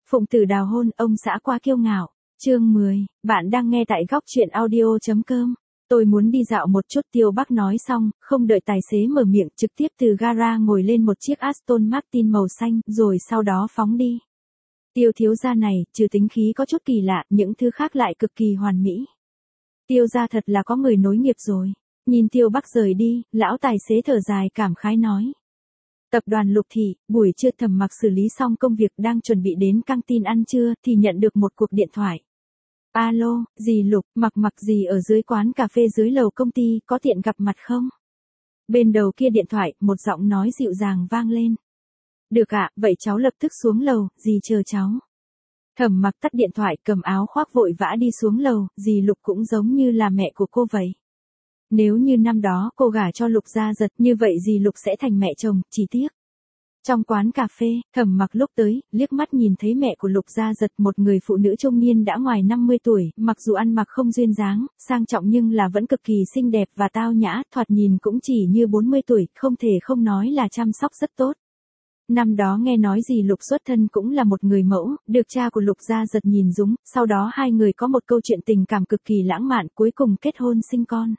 Phụng tử đào hôn, ông xã quá kiêu ngạo. Chương 10, bạn đang nghe tại góc truyện audio.com. Tôi muốn đi dạo một chút, Tiêu Bắc nói xong, không đợi tài xế mở miệng, trực tiếp từ gara ngồi lên một chiếc Aston Martin màu xanh, rồi sau đó phóng đi. Tiêu thiếu gia này, trừ tính khí có chút kỳ lạ, những thứ khác lại cực kỳ hoàn mỹ. Tiêu gia thật là có người nối nghiệp rồi. Nhìn Tiêu Bắc rời đi, lão tài xế thở dài cảm khái nói. Tập đoàn Lục Thị, buổi trưa Thẩm Mặc xử lý xong công việc đang chuẩn bị đến căng tin ăn trưa thì nhận được một cuộc điện thoại. Alo, dì Lục, Mặc dì ở dưới quán cà phê dưới lầu công ty, có tiện gặp mặt không? Bên đầu kia điện thoại, một giọng nói dịu dàng vang lên. Được ạ, vậy cháu lập tức xuống lầu, dì chờ cháu. Thẩm Mặc tắt điện thoại, cầm áo khoác vội vã đi xuống lầu, dì Lục cũng giống như là mẹ của cô vậy. Nếu như năm đó cô gả cho Lục Gia Giật, như vậy dì Lục sẽ thành mẹ chồng, chỉ tiếc. Trong quán cà phê, Thẩm Mặc lúc tới, liếc mắt nhìn thấy mẹ của Lục Gia Giật, một người phụ nữ trung niên đã ngoài 50 tuổi, mặc dù ăn mặc không duyên dáng, sang trọng nhưng là vẫn cực kỳ xinh đẹp và tao nhã, thoạt nhìn cũng chỉ như 40 tuổi, không thể không nói là chăm sóc rất tốt. Năm đó nghe nói dì Lục xuất thân cũng là một người mẫu, được cha của Lục Gia Giật nhìn giống, sau đó hai người có một câu chuyện tình cảm cực kỳ lãng mạn, cuối cùng kết hôn sinh con.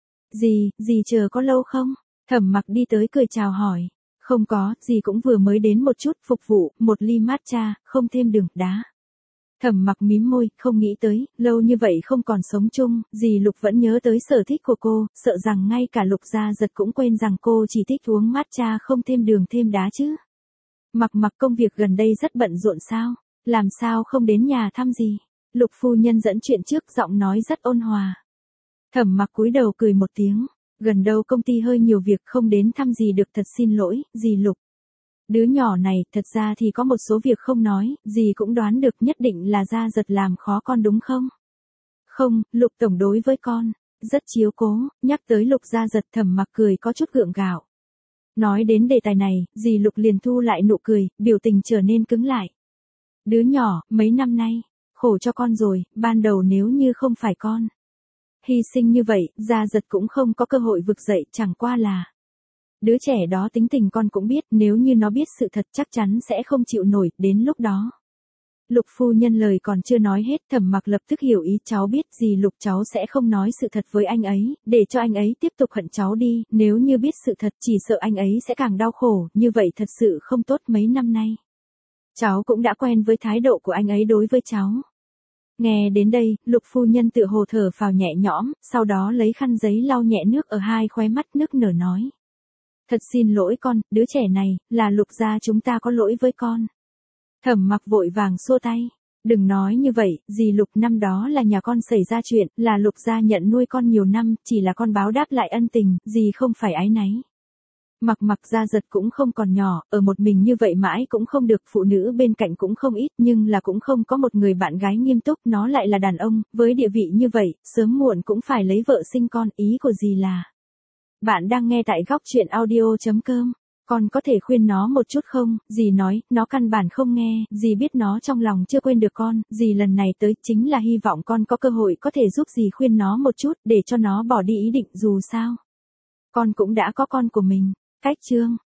Dì chờ có lâu không? Thẩm Mặc đi tới cười chào hỏi. Không có, dì cũng vừa mới đến một chút, phục vụ, một ly matcha, không thêm đường, đá. Thẩm Mặc mím môi, không nghĩ tới, lâu như vậy không còn sống chung, dì Lục vẫn nhớ tới sở thích của cô, sợ rằng ngay cả Lục Gia Giật cũng quên rằng cô chỉ thích uống matcha không thêm đường thêm đá chứ. Mặc công việc gần đây rất bận rộn sao? Làm sao không đến nhà thăm gì? Lục phu nhân dẫn chuyện trước, giọng nói rất ôn hòa. Thẩm Mặc cúi đầu cười một tiếng, gần đâu công ty hơi nhiều việc không đến thăm gì được, thật xin lỗi, dì Lục. Đứa nhỏ này, thật ra thì có một số việc không nói, dì cũng đoán được nhất định là Gia Giật làm khó con đúng không? Không, Lục tổng đối với con, rất chiếu cố, nhắc tới Lục Gia Giật Thẩm Mặc cười có chút gượng gạo. Nói đến đề tài này, dì Lục liền thu lại nụ cười, biểu tình trở nên cứng lại. Đứa nhỏ, mấy năm nay, khổ cho con rồi, ban đầu nếu như không phải con hy sinh như vậy, Gia Giật cũng không có cơ hội vực dậy, chẳng qua là. Đứa trẻ đó tính tình con cũng biết, nếu như nó biết sự thật chắc chắn sẽ không chịu nổi, đến lúc đó. Lục phu nhân lời còn chưa nói hết, Thẩm Mặc lập tức hiểu ý, cháu biết dì Lục cháu sẽ không nói sự thật với anh ấy, để cho anh ấy tiếp tục hận cháu đi, nếu như biết sự thật chỉ sợ anh ấy sẽ càng đau khổ, như vậy thật sự không tốt. Mấy năm nay. Cháu cũng đã quen với thái độ của anh ấy đối với cháu. Nghe đến đây, Lục phu nhân tựa hồ thở phào nhẹ nhõm, sau đó lấy khăn giấy lau nhẹ nước ở hai khóe mắt, nức nở nói. Thật xin lỗi con, đứa trẻ này, là Lục gia chúng ta có lỗi với con. Thẩm Mặc vội vàng xua tay. Đừng nói như vậy, dì Lục năm đó là nhà con xảy ra chuyện, là Lục gia nhận nuôi con nhiều năm, chỉ là con báo đáp lại ân tình, dì không phải áy náy. Mặc Gia Giật cũng không còn nhỏ, ở một mình như vậy mãi cũng không được, phụ nữ bên cạnh cũng không ít, nhưng là cũng không có một người bạn gái nghiêm túc, nó lại là đàn ông, với địa vị như vậy, sớm muộn cũng phải lấy vợ sinh con, ý của dì là. Bạn đang nghe tại góc truyện audio.com, con có thể khuyên nó một chút không? Dì nói, nó căn bản không nghe, dì biết nó trong lòng chưa quên được con, dì lần này tới chính là hy vọng con có cơ hội có thể giúp dì khuyên nó một chút, để cho nó bỏ đi ý định, dù sao. Con cũng đã có con của mình. Cách chương